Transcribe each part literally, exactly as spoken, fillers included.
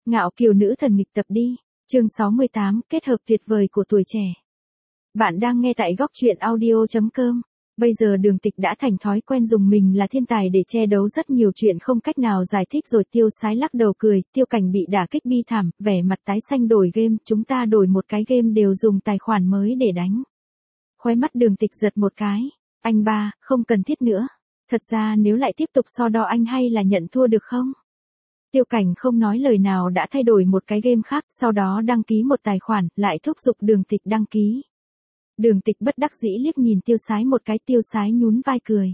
Ngạo kiều nữ thần nghịch tập đi. Chương sáu mươi tám, kết hợp tuyệt vời của tuổi trẻ. Bạn đang nghe tại góc truyện audio chấm com. Bây giờ Đường Tịch đã thành thói quen dùng mình là thiên tài để che đấu rất nhiều chuyện không cách nào giải thích rồi. Tiêu Sái lắc đầu cười, Tiêu Cảnh bị đả kích bi thảm, vẻ mặt tái xanh. Đổi game, chúng ta đổi một cái game đều dùng tài khoản mới để đánh. Khóe mắt Đường Tịch giật một cái. Anh ba, không cần thiết nữa. Thật ra nếu lại tiếp tục so đo anh hay là nhận thua được không? Tiêu Cảnh không nói lời nào đã thay đổi một cái game khác, sau đó đăng ký một tài khoản, lại thúc giục Đường Tịch đăng ký. Đường Tịch bất đắc dĩ liếc nhìn Tiêu Sái một cái. Tiêu Sái nhún vai cười.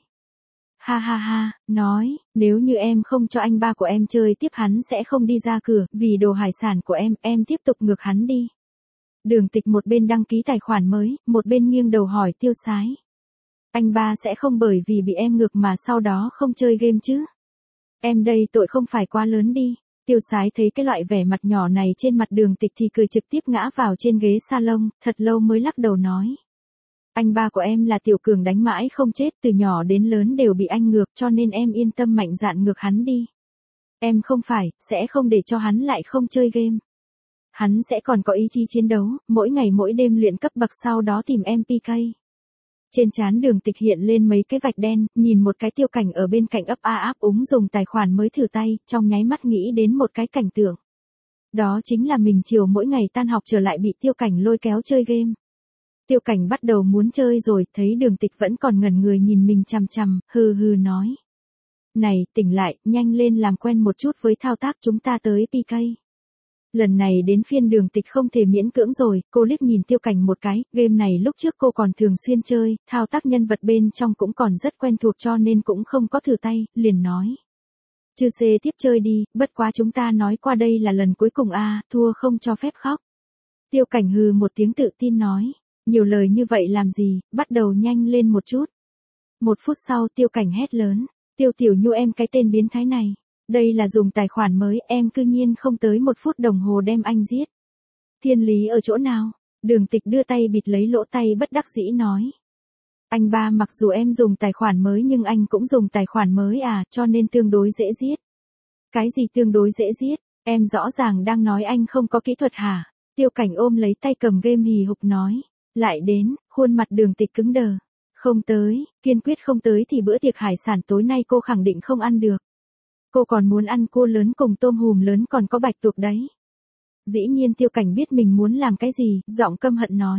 Ha ha ha, nói, nếu như em không cho anh ba của em chơi tiếp hắn sẽ không đi ra cửa, vì đồ hải sản của em, em tiếp tục ngược hắn đi. Đường Tịch một bên đăng ký tài khoản mới, một bên nghiêng đầu hỏi Tiêu Sái. Anh ba sẽ không bởi vì bị em ngược mà sau đó không chơi game chứ? Em đây tội không phải quá lớn đi. Tiêu Sái thấy cái loại vẻ mặt nhỏ này trên mặt Đường Tịch thì cười trực tiếp ngã vào trên ghế salon, thật lâu mới lắc đầu nói. Anh ba của em là tiểu cường đánh mãi không chết, từ nhỏ đến lớn đều bị anh ngược, cho nên em yên tâm mạnh dạn ngược hắn đi. Em không phải, sẽ không để cho hắn lại không chơi game. Hắn sẽ còn có ý chí chiến đấu, mỗi ngày mỗi đêm luyện cấp bậc sau đó tìm em pê ca. Trên trán Đường Tịch hiện lên mấy cái vạch đen, nhìn một cái Tiêu Cảnh ở bên cạnh ấp a áp úng dùng tài khoản mới thử tay, trong nháy mắt nghĩ đến một cái cảnh tượng. Đó chính là mình chiều mỗi ngày tan học trở lại bị Tiêu Cảnh lôi kéo chơi game. Tiêu Cảnh bắt đầu muốn chơi rồi, thấy Đường Tịch vẫn còn ngẩn người nhìn mình chằm chằm, hừ hừ nói. Này, tỉnh lại, nhanh lên làm quen một chút với thao tác, chúng ta tới pê ca. Lần này đến phiên Đường Tịch không thể miễn cưỡng rồi, cô liếc nhìn Tiêu Cảnh một cái, game này lúc trước cô còn thường xuyên chơi, thao tác nhân vật bên trong cũng còn rất quen thuộc cho nên cũng không có thử tay, liền nói. Chư xê tiếp chơi đi, bất quá chúng ta nói qua đây là lần cuối cùng a, thua không cho phép khóc. Tiêu Cảnh hừ một tiếng tự tin nói, nhiều lời như vậy làm gì, bắt đầu nhanh lên một chút. Một phút sau Tiêu Cảnh hét lớn, Tiêu Tiểu Nhu em cái tên biến thái này. Đây là dùng tài khoản mới, em cư nhiên không tới một phút đồng hồ đem anh giết. Thiên lý ở chỗ nào? Đường Tịch đưa tay bịt lấy lỗ tay bất đắc dĩ nói. Anh ba mặc dù em dùng tài khoản mới nhưng anh cũng dùng tài khoản mới à, cho nên tương đối dễ giết. Cái gì tương đối dễ giết? Em rõ ràng đang nói anh không có kỹ thuật hả? Tiêu Cảnh ôm lấy tay cầm game hì hục nói. Lại đến, khuôn mặt Đường Tịch cứng đờ. Không tới, kiên quyết không tới thì bữa tiệc hải sản tối nay cô khẳng định không ăn được. Cô còn muốn ăn cua lớn cùng tôm hùm lớn còn có bạch tuộc đấy. Dĩ nhiên Tiêu Cảnh biết mình muốn làm cái gì, giọng căm hận nói.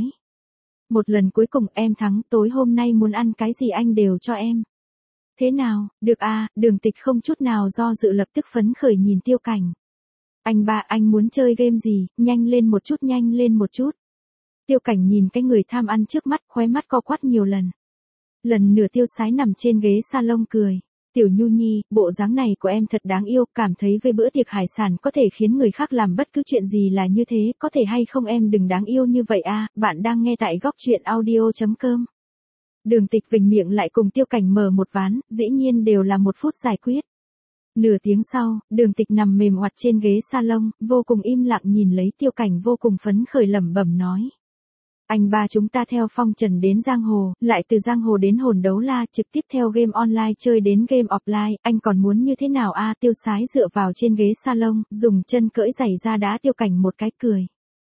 Một lần cuối cùng em thắng, tối hôm nay muốn ăn cái gì anh đều cho em. Thế nào, được à, Đường Tịch không chút nào do dự lập tức phấn khởi nhìn Tiêu Cảnh. Anh ba, anh muốn chơi game gì, nhanh lên một chút nhanh lên một chút. Tiêu Cảnh nhìn cái người tham ăn trước mắt, khóe mắt co quắp nhiều lần. Lần nửa Tiêu Sái nằm trên ghế salon cười. Tiểu Nhu Nhi, bộ dáng này của em thật đáng yêu, cảm thấy với bữa tiệc hải sản có thể khiến người khác làm bất cứ chuyện gì là như thế, có thể hay không em đừng đáng yêu như vậy à, bạn đang nghe tại góc truyện audio chấm com. Đường Tịch vểnh miệng lại cùng Tiêu Cảnh mở một ván, dĩ nhiên đều là một phút giải quyết. Nửa tiếng sau, Đường Tịch nằm mềm oặt trên ghế salon, vô cùng im lặng nhìn lấy Tiêu Cảnh vô cùng phấn khởi lẩm bẩm nói. Anh ba chúng ta theo phong trần đến giang hồ, lại từ giang hồ đến hồn đấu la, trực tiếp theo game online chơi đến game offline, anh còn muốn như thế nào a? À, Tiêu Sái dựa vào trên ghế salon, dùng chân cỡi giày ra đá Tiêu Cảnh một cái cười.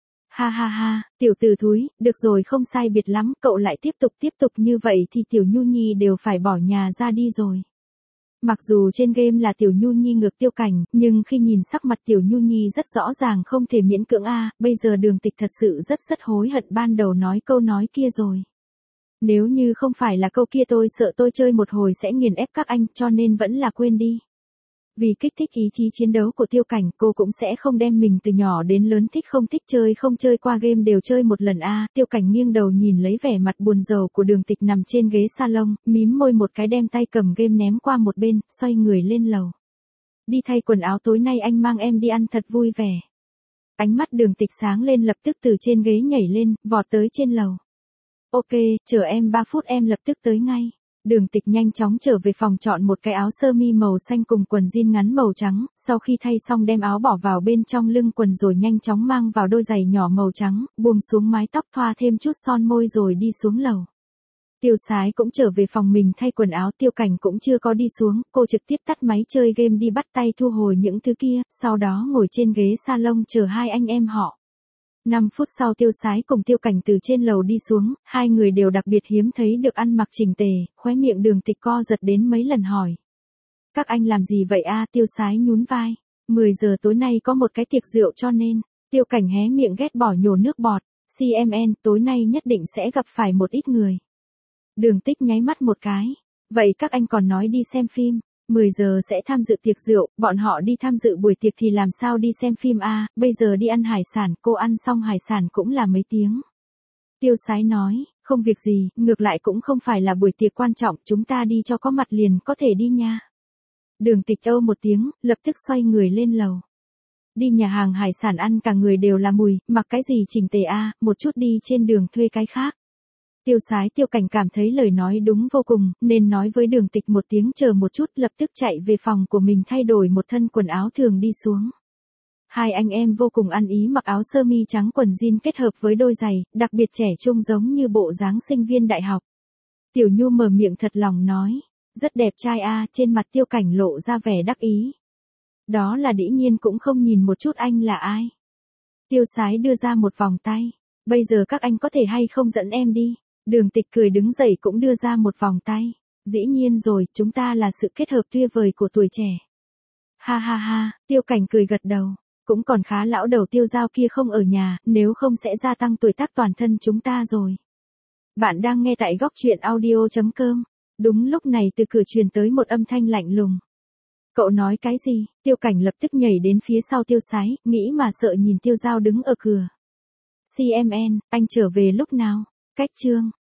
Ha ha ha, tiểu tử thúi, được rồi không sai biệt lắm, cậu lại tiếp tục tiếp tục như vậy thì Tiểu Nhu Nhi đều phải bỏ nhà ra đi rồi. Mặc dù trên game là Tiểu Nhu Nhi ngược Tiêu Cảnh, nhưng khi nhìn sắc mặt Tiểu Nhu Nhi rất rõ ràng không thể miễn cưỡng a, à, bây giờ Đường Tịch thật sự rất rất hối hận ban đầu nói câu nói kia rồi. Nếu như không phải là câu kia tôi sợ tôi chơi một hồi sẽ nghiền ép các anh, cho nên vẫn là quên đi. Vì kích thích ý chí chiến đấu của Tiêu Cảnh, cô cũng sẽ không đem mình từ nhỏ đến lớn thích không thích chơi không chơi qua game đều chơi một lần a. À, Tiêu Cảnh nghiêng đầu nhìn lấy vẻ mặt buồn rầu của Đường Tịch nằm trên ghế salon, mím môi một cái đem tay cầm game ném qua một bên, xoay người lên lầu. Đi thay quần áo tối nay anh mang em đi ăn thật vui vẻ. Ánh mắt Đường Tịch sáng lên lập tức từ trên ghế nhảy lên, vọt tới trên lầu. Ok, chờ em ba phút em lập tức tới ngay. Đường Tịch nhanh chóng trở về phòng chọn một cái áo sơ mi màu xanh cùng quần jean ngắn màu trắng, sau khi thay xong đem áo bỏ vào bên trong lưng quần rồi nhanh chóng mang vào đôi giày nhỏ màu trắng, buông xuống mái tóc thoa thêm chút son môi rồi đi xuống lầu. Tiêu Sái cũng trở về phòng mình thay quần áo, Tiêu Cảnh cũng chưa có đi xuống, cô trực tiếp tắt máy chơi game đi bắt tay thu hồi những thứ kia, sau đó ngồi trên ghế salon chờ hai anh em họ. năm phút sau Tiêu Sái cùng Tiêu Cảnh từ trên lầu đi xuống, hai người đều đặc biệt hiếm thấy được ăn mặc chỉnh tề, khóe miệng Đường Tịch co giật đến mấy lần hỏi. Các anh làm gì vậy a? Tiêu Sái nhún vai. mười giờ tối nay có một cái tiệc rượu cho nên, Tiêu Cảnh hé miệng ghét bỏ nhổ nước bọt, xê em en tối nay nhất định sẽ gặp phải một ít người. Đường Tích nháy mắt một cái. Vậy các anh còn nói đi xem phim, mười giờ sẽ tham dự tiệc rượu, bọn họ đi tham dự buổi tiệc thì làm sao đi xem phim a? Bây giờ đi ăn hải sản, cô ăn xong hải sản cũng là mấy tiếng. Tiêu Sái nói, không việc gì, ngược lại cũng không phải là buổi tiệc quan trọng, chúng ta đi cho có mặt liền có thể đi nha. Đường Tịch âu một tiếng, lập tức xoay người lên lầu. Đi nhà hàng hải sản ăn cả người đều là mùi, mặc cái gì chỉnh tề a, một chút đi trên đường thuê cái khác. Tiêu Sái Tiêu Cảnh cảm thấy lời nói đúng vô cùng, nên nói với Đường Tịch một tiếng chờ một chút, lập tức chạy về phòng của mình thay đổi một thân quần áo thường đi xuống. Hai anh em vô cùng ăn ý mặc áo sơ mi trắng quần jean kết hợp với đôi giày, đặc biệt trẻ trung giống như bộ dáng sinh viên đại học. Tiểu Nhu mở miệng thật lòng nói, rất đẹp trai a, trên mặt Tiêu Cảnh lộ ra vẻ đắc ý. Đó là dĩ nhiên cũng không nhìn một chút anh là ai. Tiêu Sái đưa ra một vòng tay, bây giờ các anh có thể hay không dẫn em đi. Đường Tịch cười đứng dậy cũng đưa ra một vòng tay. Dĩ nhiên rồi, chúng ta là sự kết hợp tuyệt vời của tuổi trẻ. Ha ha ha, Tiêu Cảnh cười gật đầu. Cũng còn khá, lão đầu Tiêu Giao kia không ở nhà, nếu không sẽ gia tăng tuổi tác toàn thân chúng ta rồi. Bạn đang nghe tại góc truyện audio chấm com. Đúng lúc này từ cửa truyền tới một âm thanh lạnh lùng. Cậu nói cái gì? Tiêu Cảnh lập tức nhảy đến phía sau Tiêu Sái, nghĩ mà sợ nhìn Tiêu Giao đứng ở cửa. xê em en, anh trở về lúc nào? Cách chương.